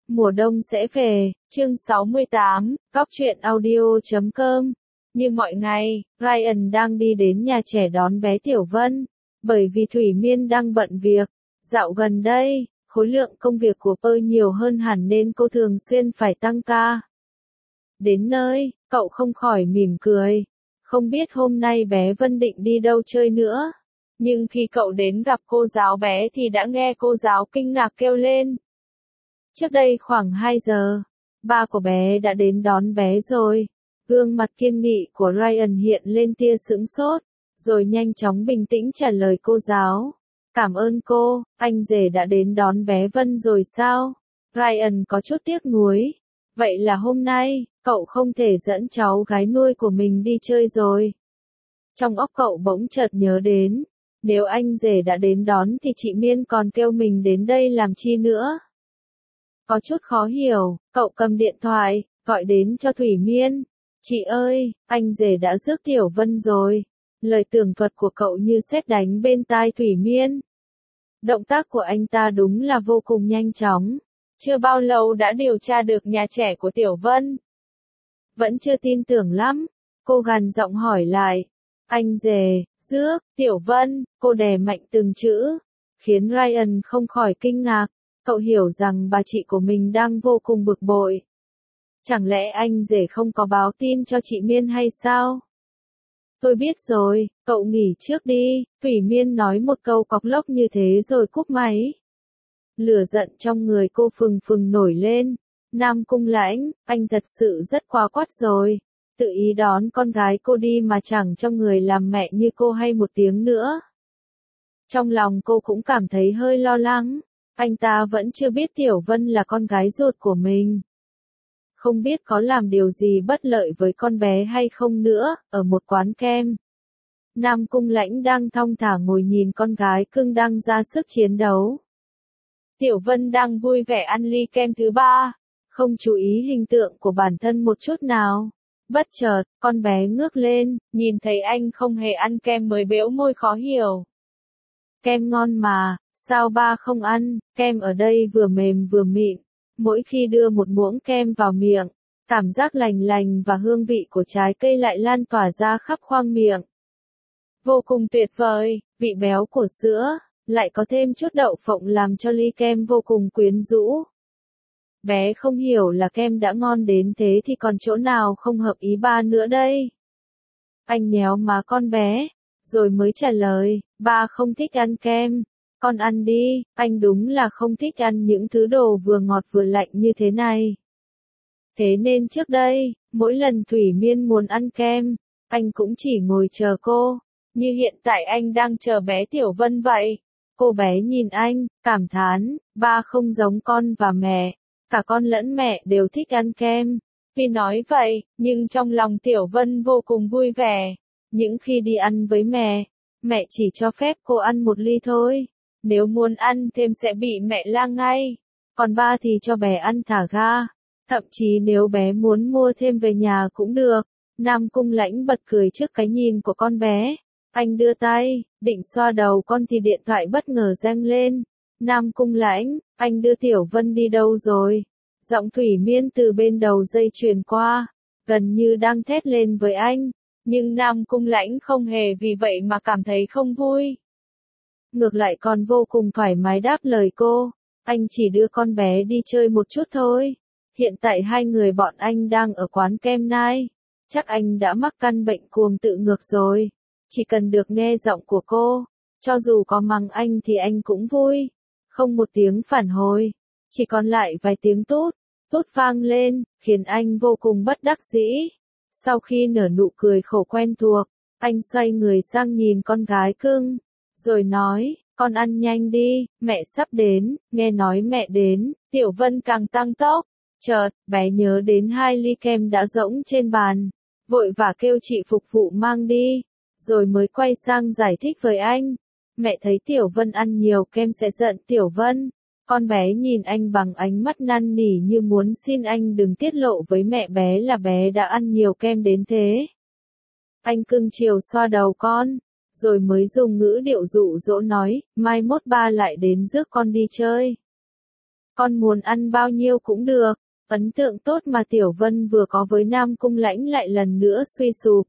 Mùa đông sẽ về, chương 68, Góc truyện audio.com. Như mọi ngày, Ryan đang đi đến nhà trẻ đón bé Tiểu Vân, bởi vì Thủy Miên đang bận việc. Dạo gần đây, khối lượng công việc của Pơ nhiều hơn hẳn nên cô thường xuyên phải tăng ca. Đến nơi, cậu không khỏi mỉm cười. Không biết hôm nay bé Vân định đi đâu chơi nữa. Nhưng khi cậu đến gặp cô giáo bé thì đã nghe cô giáo kinh ngạc kêu lên. Trước đây khoảng 2 giờ, ba của bé đã đến đón bé rồi. Gương mặt kiên nghị của Ryan hiện lên tia sững sốt, rồi nhanh chóng bình tĩnh trả lời cô giáo. Cảm ơn cô, anh rể đã đến đón bé Vân rồi sao? Ryan có chút tiếc nuối. Vậy là hôm nay, cậu không thể dẫn cháu gái nuôi của mình đi chơi rồi. Trong óc cậu bỗng chợt nhớ đến, nếu anh rể đã đến đón thì chị Miên còn kêu mình đến đây làm chi nữa. Có chút khó hiểu, cậu cầm điện thoại, gọi đến cho Thủy Miên. Chị ơi, anh rể đã rước Tiểu Vân rồi. Lời tường thuật của cậu như sét đánh bên tai Thủy Miên. Động tác của anh ta đúng là vô cùng nhanh chóng. Chưa bao lâu đã điều tra được nhà trẻ của Tiểu Vân. Vẫn chưa tin tưởng lắm, cô gằn giọng hỏi lại. Anh rể, rước, Tiểu Vân, cô đè mạnh từng chữ, khiến Ryan không khỏi kinh ngạc. Cậu hiểu rằng bà chị của mình đang vô cùng bực bội. Chẳng lẽ anh rể không có báo tin cho chị Miên hay sao? Tôi biết rồi, cậu nghỉ trước đi, Thủy Miên nói một câu cọc lốc như thế rồi cúp máy. Lửa giận trong người cô phừng phừng nổi lên. Nam Cung Lãnh, anh thật sự rất quá quắt rồi. Tự ý đón con gái cô đi mà chẳng cho người làm mẹ như cô hay một tiếng nữa. Trong lòng cô cũng cảm thấy hơi lo lắng. Anh ta vẫn chưa biết Tiểu Vân là con gái ruột của mình. Không biết có làm điều gì bất lợi với con bé hay không nữa, ở một quán kem. Nam Cung Lãnh đang thong thả ngồi nhìn con gái cưng đang ra sức chiến đấu. Tiểu Vân đang vui vẻ ăn ly kem thứ ba, không chú ý hình tượng của bản thân một chút nào. Bất chợt, con bé ngước lên, nhìn thấy anh không hề ăn kem mới bẽo môi khó hiểu. Kem ngon mà, sao ba không ăn, kem ở đây vừa mềm vừa mịn. Mỗi khi đưa một muỗng kem vào miệng, cảm giác lành lành và hương vị của trái cây lại lan tỏa ra khắp khoang miệng. Vô cùng tuyệt vời, vị béo của sữa, lại có thêm chút đậu phộng làm cho ly kem vô cùng quyến rũ. Bé không hiểu là kem đã ngon đến thế thì còn chỗ nào không hợp ý ba nữa đây. Anh nhéo má con bé, rồi mới trả lời, ba không thích ăn kem. Con ăn đi, anh đúng là không thích ăn những thứ đồ vừa ngọt vừa lạnh như thế này. Thế nên trước đây, mỗi lần Thủy Miên muốn ăn kem, anh cũng chỉ ngồi chờ cô, như hiện tại anh đang chờ bé Tiểu Vân vậy. Cô bé nhìn anh, cảm thán, ba không giống con và mẹ, cả con lẫn mẹ đều thích ăn kem. Tuy nói vậy, nhưng trong lòng Tiểu Vân vô cùng vui vẻ. Những khi đi ăn với mẹ chỉ cho phép cô ăn một ly thôi. Nếu muốn ăn thêm sẽ bị mẹ la ngay. Còn ba thì cho bé ăn thả ga. Thậm chí nếu bé muốn mua thêm về nhà cũng được. Nam Cung Lãnh bật cười trước cái nhìn của con bé. Anh đưa tay, định xoa đầu con thì điện thoại bất ngờ reng lên. Nam Cung Lãnh, anh đưa Tiểu Vân đi đâu rồi? Giọng Thủy Miên từ bên đầu dây truyền qua, gần như đang thét lên với anh. Nhưng Nam Cung Lãnh không hề vì vậy mà cảm thấy không vui. Ngược lại còn vô cùng thoải mái đáp lời cô, anh chỉ đưa con bé đi chơi một chút thôi. Hiện tại hai người bọn anh đang ở quán kem nai. Chắc anh đã mắc căn bệnh cuồng tự ngược rồi. Chỉ cần được nghe giọng của cô, cho dù có mắng anh thì anh cũng vui. Không một tiếng phản hồi, chỉ còn lại vài tiếng tút vang lên, khiến anh vô cùng bất đắc dĩ. Sau khi nở nụ cười khổ quen thuộc, anh xoay người sang nhìn con gái cưng, rồi nói, con ăn nhanh đi, mẹ sắp đến. Nghe nói mẹ đến, Tiểu Vân càng tăng tốc. Chợt, bé nhớ đến 2 ly kem đã rỗng trên bàn, vội vã kêu chị phục vụ mang đi, rồi mới quay sang giải thích với anh. Mẹ thấy Tiểu Vân ăn nhiều kem sẽ giận Tiểu Vân. Con bé nhìn anh bằng ánh mắt năn nỉ như muốn xin anh đừng tiết lộ với mẹ bé là bé đã ăn nhiều kem đến thế. Anh cưng chiều xoa đầu con, rồi mới dùng ngữ điệu dụ dỗ nói, mai mốt ba lại đến rước con đi chơi. con muốn ăn bao nhiêu cũng được. Ấn tượng tốt mà Tiểu Vân vừa có với Nam Cung Lãnh lại lần nữa suy sụp.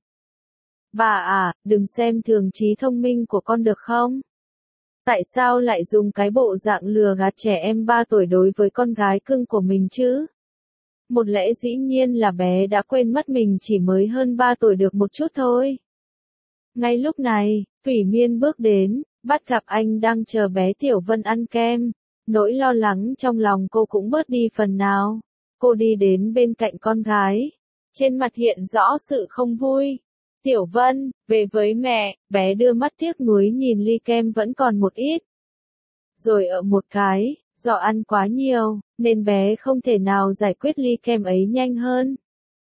Bà à, đừng xem thường trí thông minh của con được không? Tại sao lại dùng cái bộ dạng lừa gạt trẻ em 3 tuổi đối với con gái cưng của mình chứ? Một lẽ dĩ nhiên là bé đã quên mất mình chỉ mới hơn 3 tuổi được một chút thôi. Ngay lúc này, Thủy Miên bước đến, bắt gặp anh đang chờ bé Tiểu Vân ăn kem. Nỗi lo lắng trong lòng cô cũng bớt đi phần nào. Cô đi đến bên cạnh con gái. Trên mặt hiện rõ sự không vui. Tiểu Vân, về với mẹ, bé đưa mắt tiếc nuối nhìn ly kem vẫn còn một ít. Rồi ở một cái, do ăn quá nhiều, nên bé không thể nào giải quyết ly kem ấy nhanh hơn.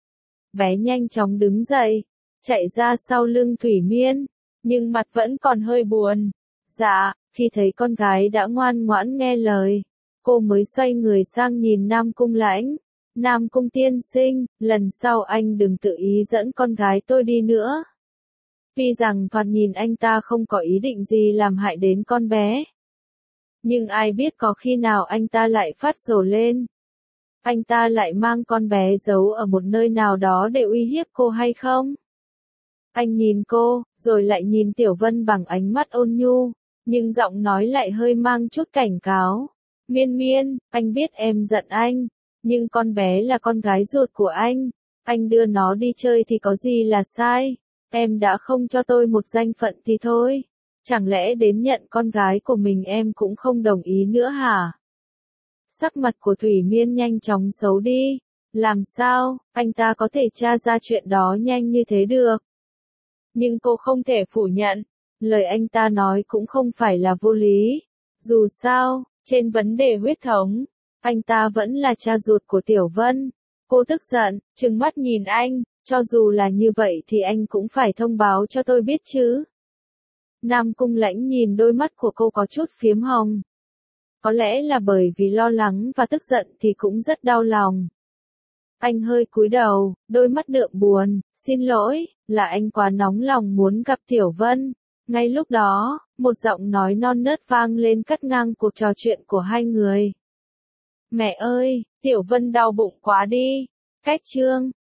Bé nhanh chóng đứng dậy, chạy ra sau lưng Thủy Miên, nhưng mặt vẫn còn hơi buồn. Dạ, khi thấy con gái đã ngoan ngoãn nghe lời, cô mới xoay người sang nhìn Nam Cung Lãnh. Nam Cung tiên sinh, lần sau anh đừng tự ý dẫn con gái tôi đi nữa. Tuy rằng thoạt nhìn anh ta không có ý định gì làm hại đến con bé. Nhưng ai biết có khi nào anh ta lại phát rồ lên. Anh ta lại mang con bé giấu ở một nơi nào đó để uy hiếp cô hay không? Anh nhìn cô, rồi lại nhìn Tiểu Vân bằng ánh mắt ôn nhu, nhưng giọng nói lại hơi mang chút cảnh cáo. Miên Miên, anh biết em giận anh, nhưng con bé là con gái ruột của anh đưa nó đi chơi thì có gì là sai, em đã không cho tôi một danh phận thì thôi, chẳng lẽ đến nhận con gái của mình em cũng không đồng ý nữa hả? Sắc mặt của Thủy Miên nhanh chóng xấu đi, làm sao, anh ta có thể tra ra chuyện đó nhanh như thế được? Nhưng cô không thể phủ nhận, lời anh ta nói cũng không phải là vô lý, dù sao, trên vấn đề huyết thống, anh ta vẫn là cha ruột của Tiểu Vân. Cô tức giận, trừng mắt nhìn anh, cho dù là như vậy thì anh cũng phải thông báo cho tôi biết chứ. Nam Cung Lãnh nhìn đôi mắt của cô có chút phiếm hồng. Có lẽ là bởi vì lo lắng và tức giận thì cũng rất đau lòng. Anh hơi cúi đầu, đôi mắt đượm buồn, xin lỗi, là anh quá nóng lòng muốn gặp Tiểu Vân. Ngay lúc đó, một giọng nói non nớt vang lên cắt ngang cuộc trò chuyện của hai người. Mẹ ơi, Tiểu Vân đau bụng quá đi. Cách chương